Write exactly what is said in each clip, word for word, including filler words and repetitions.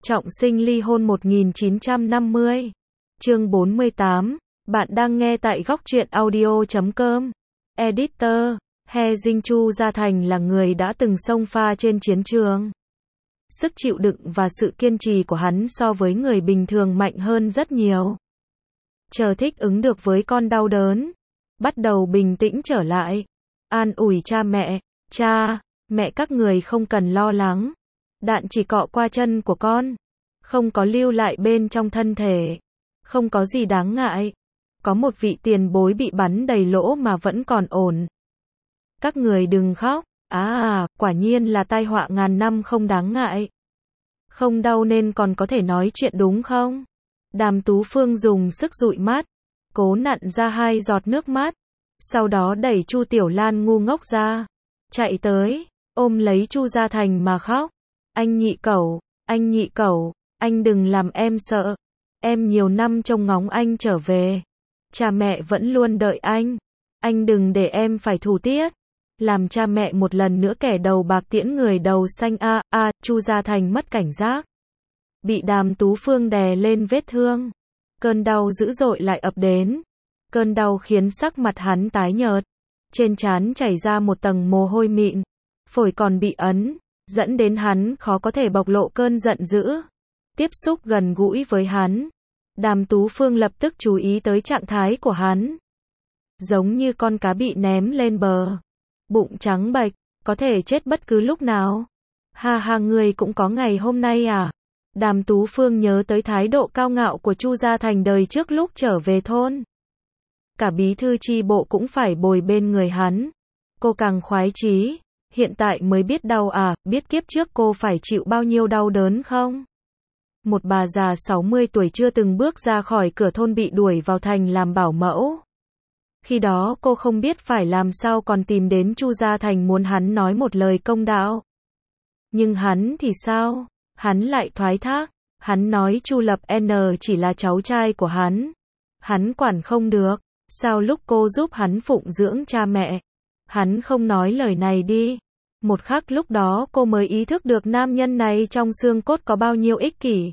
Trọng sinh ly hôn một nghìn chín trăm năm mươi. Chương bốn mươi tám. Bạn đang nghe tại góc truyện audio chấm com. Editor. He Dinh Chu Gia Thành là người đã từng xông pha trên chiến trường. Sức chịu đựng và sự kiên trì của hắn so với người bình thường mạnh hơn rất nhiều. Chờ thích ứng được với con đau đớn. Bắt đầu bình tĩnh trở lại. An ủi cha mẹ. Cha, mẹ các người không cần lo lắng. Đạn chỉ cọ qua chân của con. Không có lưu lại bên trong thân thể. Không có gì đáng ngại. Có một vị tiền bối bị bắn đầy lỗ mà vẫn còn ổn. Các người đừng khóc. À à, quả nhiên là tai họa ngàn năm không đáng ngại. Không đau nên còn có thể nói chuyện đúng không? Đàm Tú Phương dùng sức dụi mắt. Cố nặn ra hai giọt nước mắt. Sau đó đẩy Chu Tiểu Lan ngu ngốc ra. Chạy tới, ôm lấy Chu Gia Thành mà khóc. Anh nhị cẩu, anh nhị cẩu, anh đừng làm em sợ. Em nhiều năm trông ngóng anh trở về. Cha mẹ vẫn luôn đợi anh. Anh đừng để em phải thủ tiết. Làm cha mẹ một lần nữa kẻ đầu bạc tiễn người đầu xanh a a. À, Chu Gia Thành mất cảnh giác. Bị Đàm Tú Phương đè lên vết thương. Cơn đau dữ dội lại ập đến. Cơn đau khiến sắc mặt hắn tái nhợt. Trên trán chảy ra một tầng mồ hôi mịn. Phổi còn bị ấn. Dẫn đến hắn khó có thể bộc lộ cơn giận dữ. Tiếp xúc gần gũi với hắn. Đàm Tú Phương lập tức chú ý tới trạng thái của hắn. Giống như con cá bị ném lên bờ. Bụng trắng bệch, có thể chết bất cứ lúc nào. Ha ha, người cũng có ngày hôm nay à? Đàm Tú Phương nhớ tới thái độ cao ngạo của Chu Gia Thành đời trước lúc trở về thôn. Cả bí thư chi bộ cũng phải bồi bên người hắn. Cô càng khoái chí. Hiện tại mới biết đau à, biết kiếp trước cô phải chịu bao nhiêu đau đớn không? Một bà già sáu mươi tuổi chưa từng bước ra khỏi cửa thôn bị đuổi vào thành làm bảo mẫu. Khi đó cô không biết phải làm sao, còn tìm đến Chu Gia Thành muốn hắn nói một lời công đạo. Nhưng hắn thì sao? Hắn lại thoái thác. Hắn nói Chu Lập N chỉ là cháu trai của hắn. Hắn quản không được. Sao lúc cô giúp hắn phụng dưỡng cha mẹ, hắn không nói lời này đi? Một khắc lúc đó cô mới ý thức được nam nhân này trong xương cốt có bao nhiêu ích kỷ.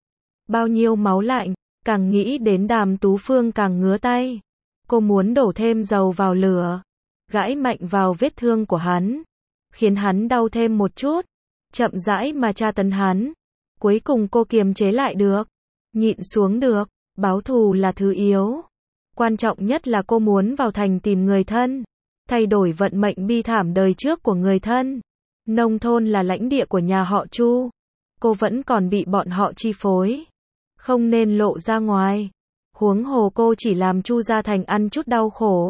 Bao nhiêu máu lạnh. Càng nghĩ đến Đàm Tú Phương càng ngứa tay. Cô muốn đổ thêm dầu vào lửa. Gãi mạnh vào vết thương của hắn. Khiến hắn đau thêm một chút. Chậm rãi mà tra tấn hắn. Cuối cùng cô kiềm chế lại được. Nhịn xuống được. Báo thù là thứ yếu. Quan trọng nhất là cô muốn vào thành tìm người thân. Thay đổi vận mệnh bi thảm đời trước của người thân. Nông thôn là lãnh địa của nhà họ Chu. Cô vẫn còn bị bọn họ chi phối. Không nên lộ ra ngoài. Huống hồ cô chỉ làm Chu Gia Thành ăn chút đau khổ.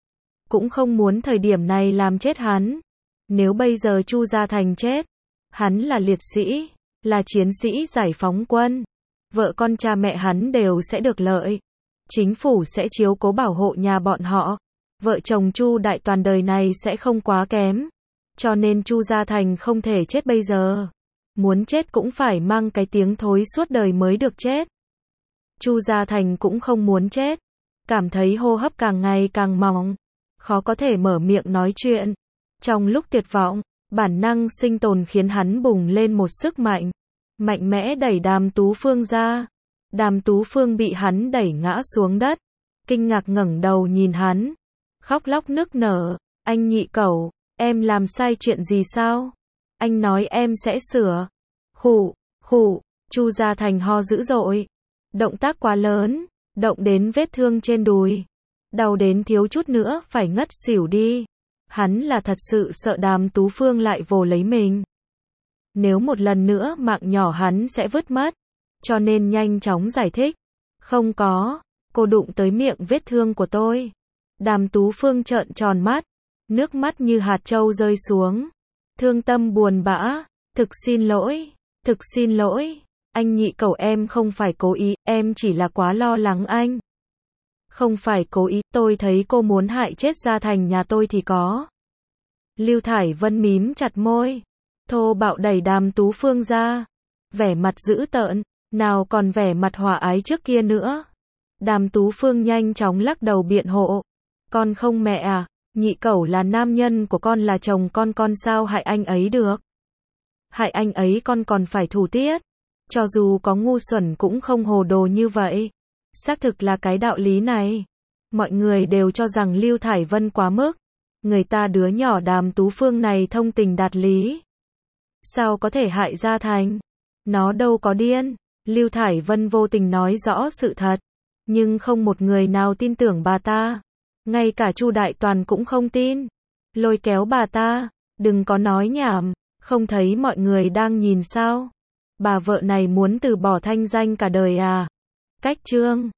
Cũng không muốn thời điểm này làm chết hắn. Nếu bây giờ Chu Gia Thành chết, hắn là liệt sĩ, là chiến sĩ giải phóng quân. Vợ con cha mẹ hắn đều sẽ được lợi. Chính phủ sẽ chiếu cố bảo hộ nhà bọn họ. Vợ chồng Chu Đại Toàn đời này sẽ không quá kém. Cho nên Chu Gia Thành không thể chết bây giờ. Muốn chết cũng phải mang cái tiếng thối suốt đời mới được chết. Chu Gia Thành cũng không muốn chết. Cảm thấy hô hấp càng ngày càng mỏng. Khó có thể mở miệng nói chuyện. Trong lúc tuyệt vọng, bản năng sinh tồn khiến hắn bùng lên một sức mạnh. Mạnh mẽ đẩy Đàm Tú Phương ra. Đàm Tú Phương bị hắn đẩy ngã xuống đất. Kinh ngạc ngẩng đầu nhìn hắn. Khóc lóc nức nở. Anh nhị cẩu, em làm sai chuyện gì sao? Anh nói em sẽ sửa. Khụ, khụ, Chu Gia Thành ho dữ dội. Động tác quá lớn, động đến vết thương trên đùi. Đau đến thiếu chút nữa phải ngất xỉu đi. Hắn là thật sự sợ Đàm Tú Phương lại vồ lấy mình. Nếu một lần nữa mạng nhỏ hắn sẽ vứt mất. Cho nên nhanh chóng giải thích. Không có, cô đụng tới miệng vết thương của tôi. Đàm Tú Phương trợn tròn mắt. Nước mắt như hạt trâu rơi xuống. Thương tâm buồn bã. Thực xin lỗi, thực xin lỗi. Anh nhị cẩu, em không phải cố ý, em chỉ là quá lo lắng anh. Không phải cố ý, tôi thấy cô muốn hại chết Gia Thành nhà tôi thì có. Lưu Thải Vân mím chặt môi. Thô bạo đẩy Đàm Tú Phương ra. Vẻ mặt dữ tợn. Nào còn vẻ mặt hòa ái trước kia nữa. Đàm Tú Phương nhanh chóng lắc đầu biện hộ. Con không mẹ à, nhị cẩu là nam nhân của con, là chồng con, con sao hại anh ấy được? Hại anh ấy con còn phải thủ tiết. Cho dù có ngu xuẩn cũng không hồ đồ như vậy. Xác thực là cái đạo lý này. Mọi người đều cho rằng Lưu Thải Vân quá mức. Người ta đứa nhỏ Đàm Tú Phương này thông tình đạt lý. Sao có thể hại Gia Thành? Nó đâu có điên. Lưu Thải Vân vô tình nói rõ sự thật. Nhưng không một người nào tin tưởng bà ta. Ngay cả Chu Đại Toàn cũng không tin. Lôi kéo bà ta. Đừng có nói nhảm. Không thấy mọi người đang nhìn sao? Bà vợ này muốn từ bỏ thanh danh cả đời à? Cách chương